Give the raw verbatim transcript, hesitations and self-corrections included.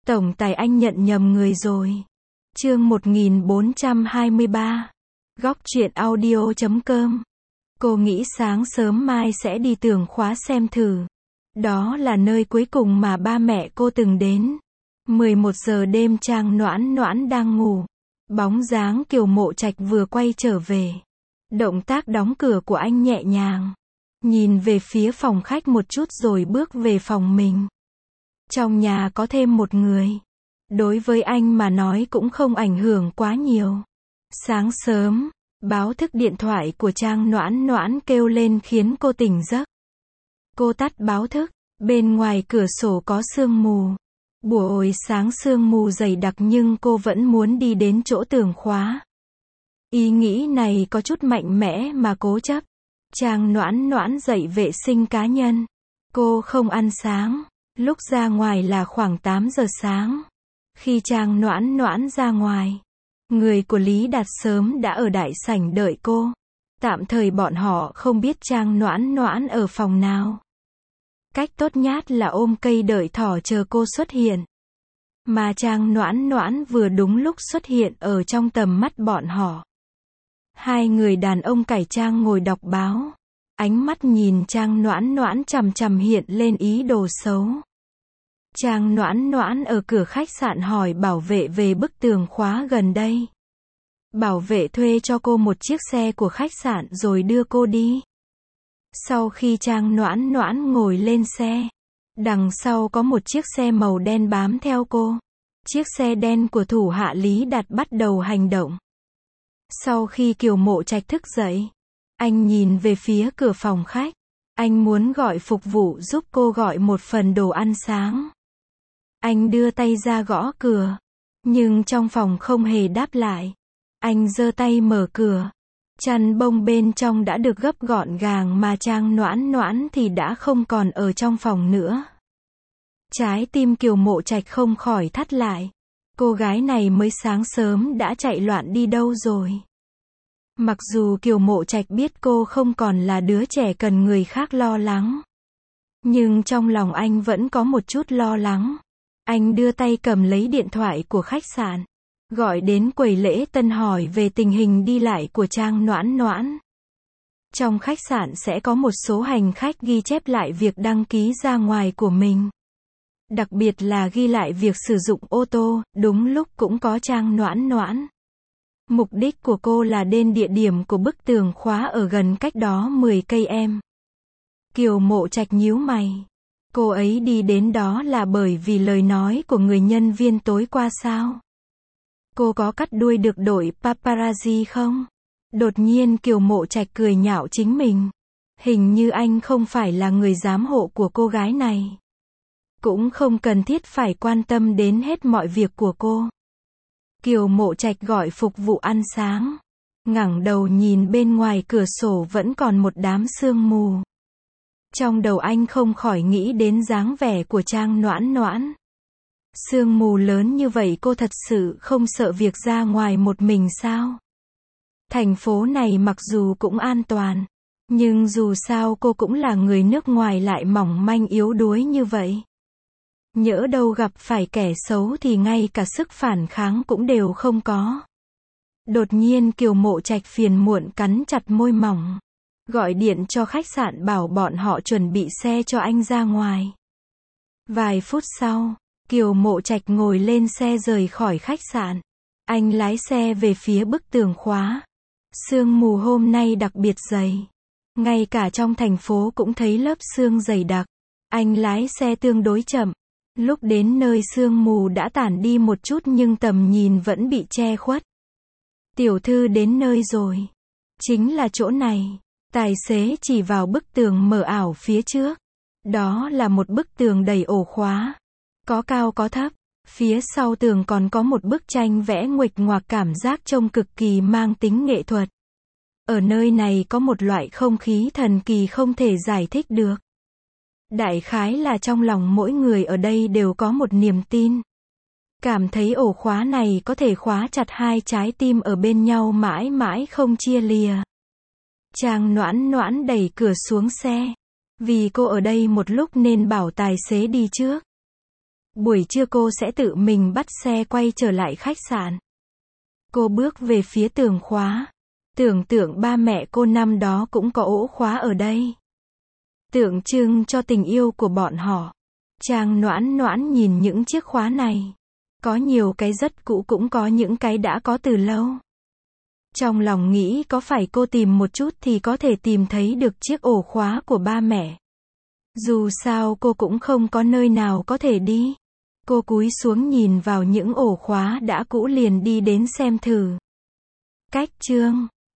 Tổng tài anh nhận nhầm người rồi. Chương một nghìn bốn trăm hai mươi ba. Góc truyện audio chấm com. Cô nghĩ sáng sớm mai sẽ đi Tường Khóa xem thử. Đó là nơi cuối cùng mà ba mẹ cô từng đến. mười một giờ đêm, Trang Noãn Noãn đang ngủ. Bóng dáng Kiều Mộ Trạch vừa quay trở về. Động tác đóng cửa của anh nhẹ nhàng. Nhìn về phía phòng khách một chút rồi bước về phòng mình. Trong nhà có thêm một người. Đối với anh mà nói cũng không ảnh hưởng quá nhiều. Sáng sớm, báo thức điện thoại của Trang Noãn Noãn kêu lên khiến cô tỉnh giấc. Cô tắt báo thức, bên ngoài cửa sổ có sương mù. Buổi sáng sương mù dày đặc nhưng cô vẫn muốn đi đến chỗ Tường Khóa. Ý nghĩ này có chút mạnh mẽ mà cố chấp. Trang Noãn Noãn dậy vệ sinh cá nhân. Cô không ăn sáng. Lúc ra ngoài là khoảng tám giờ sáng. Khi Trang Noãn Noãn ra ngoài, người của Lý Đạt sớm đã ở đại sảnh đợi cô. Tạm thời bọn họ không biết Trang Noãn Noãn ở phòng nào. Cách tốt nhất là ôm cây đợi thỏ chờ cô xuất hiện. Mà Trang Noãn Noãn vừa đúng lúc xuất hiện ở trong tầm mắt bọn họ. Hai người đàn ông cải trang ngồi đọc báo. Ánh mắt nhìn Trang Noãn Noãn chằm chằm hiện lên ý đồ xấu. Trang Noãn Noãn ở cửa khách sạn hỏi bảo vệ về bức tường khóa gần đây. Bảo vệ thuê cho cô một chiếc xe của khách sạn rồi đưa cô đi. Sau khi Trang Noãn Noãn ngồi lên xe, đằng sau có một chiếc xe màu đen bám theo cô. Chiếc xe đen của thủ hạ Lý Đạt bắt đầu hành động. Sau khi Kiều Mộ Trạch thức dậy, anh nhìn về phía cửa phòng khách. Anh muốn gọi phục vụ giúp cô gọi một phần đồ ăn sáng. Anh đưa tay ra gõ cửa, nhưng trong phòng không hề đáp lại. Anh giơ tay mở cửa. Chăn bông bên trong đã được gấp gọn gàng mà Trang Noãn Noãn thì đã không còn ở trong phòng nữa. Trái tim Kiều Mộ Trạch không khỏi thắt lại. Cô gái này mới sáng sớm đã chạy loạn đi đâu rồi? Mặc dù Kiều Mộ Trạch biết cô không còn là đứa trẻ cần người khác lo lắng, nhưng trong lòng anh vẫn có một chút lo lắng. Anh đưa tay cầm lấy điện thoại của khách sạn, gọi đến quầy lễ tân hỏi về tình hình đi lại của Trang Noãn Noãn. Trong khách sạn sẽ có một số hành khách ghi chép lại việc đăng ký ra ngoài của mình. Đặc biệt là ghi lại việc sử dụng ô tô, đúng lúc cũng có Trang Noãn Noãn. Mục đích của cô là đến địa điểm của bức tường khóa ở gần cách đó mười cây em. Kiều Mộ Trạch nhíu mày. Cô ấy đi đến đó là bởi vì lời nói của người nhân viên tối qua sao? Cô có cắt đuôi được đội paparazzi không? Đột nhiên Kiều Mộ Trạch cười nhạo chính mình. Hình như anh không phải là người giám hộ của cô gái này. Cũng không cần thiết phải quan tâm đến hết mọi việc của cô. Kiều Mộ Trạch gọi phục vụ ăn sáng. Ngẩng đầu nhìn bên ngoài cửa sổ vẫn còn một đám sương mù. Trong đầu anh không khỏi nghĩ đến dáng vẻ của Trang Noãn Noãn. Sương mù lớn như vậy cô thật sự không sợ việc ra ngoài một mình sao? Thành phố này mặc dù cũng an toàn, nhưng dù sao cô cũng là người nước ngoài lại mỏng manh yếu đuối như vậy. Nhỡ đâu gặp phải kẻ xấu thì ngay cả sức phản kháng cũng đều không có. Đột nhiên Kiều Mộ Trạch phiền muộn cắn chặt môi mỏng. Gọi điện cho khách sạn bảo bọn họ chuẩn bị xe cho anh ra ngoài. Vài phút sau, Kiều Mộ Trạch ngồi lên xe rời khỏi khách sạn. Anh lái xe về phía bức tường khóa. Sương mù hôm nay đặc biệt dày. Ngay cả trong thành phố cũng thấy lớp sương dày đặc. Anh lái xe tương đối chậm. Lúc đến nơi sương mù đã tản đi một chút nhưng tầm nhìn vẫn bị che khuất. Tiểu thư đến nơi rồi. Chính là chỗ này. Tài xế chỉ vào bức tường mờ ảo phía trước. Đó là một bức tường đầy ổ khóa. Có cao có thấp. Phía sau tường còn có một bức tranh vẽ nguệch ngoạc cảm giác trông cực kỳ mang tính nghệ thuật. Ở nơi này có một loại không khí thần kỳ không thể giải thích được. Đại khái là trong lòng mỗi người ở đây đều có một niềm tin. Cảm thấy ổ khóa này có thể khóa chặt hai trái tim ở bên nhau mãi mãi không chia lìa. Trang Noãn Noãn đẩy cửa xuống xe. Vì cô ở đây một lúc nên bảo tài xế đi trước. Buổi trưa cô sẽ tự mình bắt xe quay trở lại khách sạn. Cô bước về phía tường khóa. Tưởng tượng ba mẹ cô năm đó cũng có ổ khóa ở đây. Tượng trưng cho tình yêu của bọn họ. Trang Noãn Noãn nhìn những chiếc khóa này. Có nhiều cái rất cũ, cũng có những cái đã có từ lâu. Trong lòng nghĩ có phải cô tìm một chút thì có thể tìm thấy được chiếc ổ khóa của ba mẹ. Dù sao cô cũng không có nơi nào có thể đi. Cô cúi xuống nhìn vào những ổ khóa đã cũ liền đi đến xem thử. Cách chương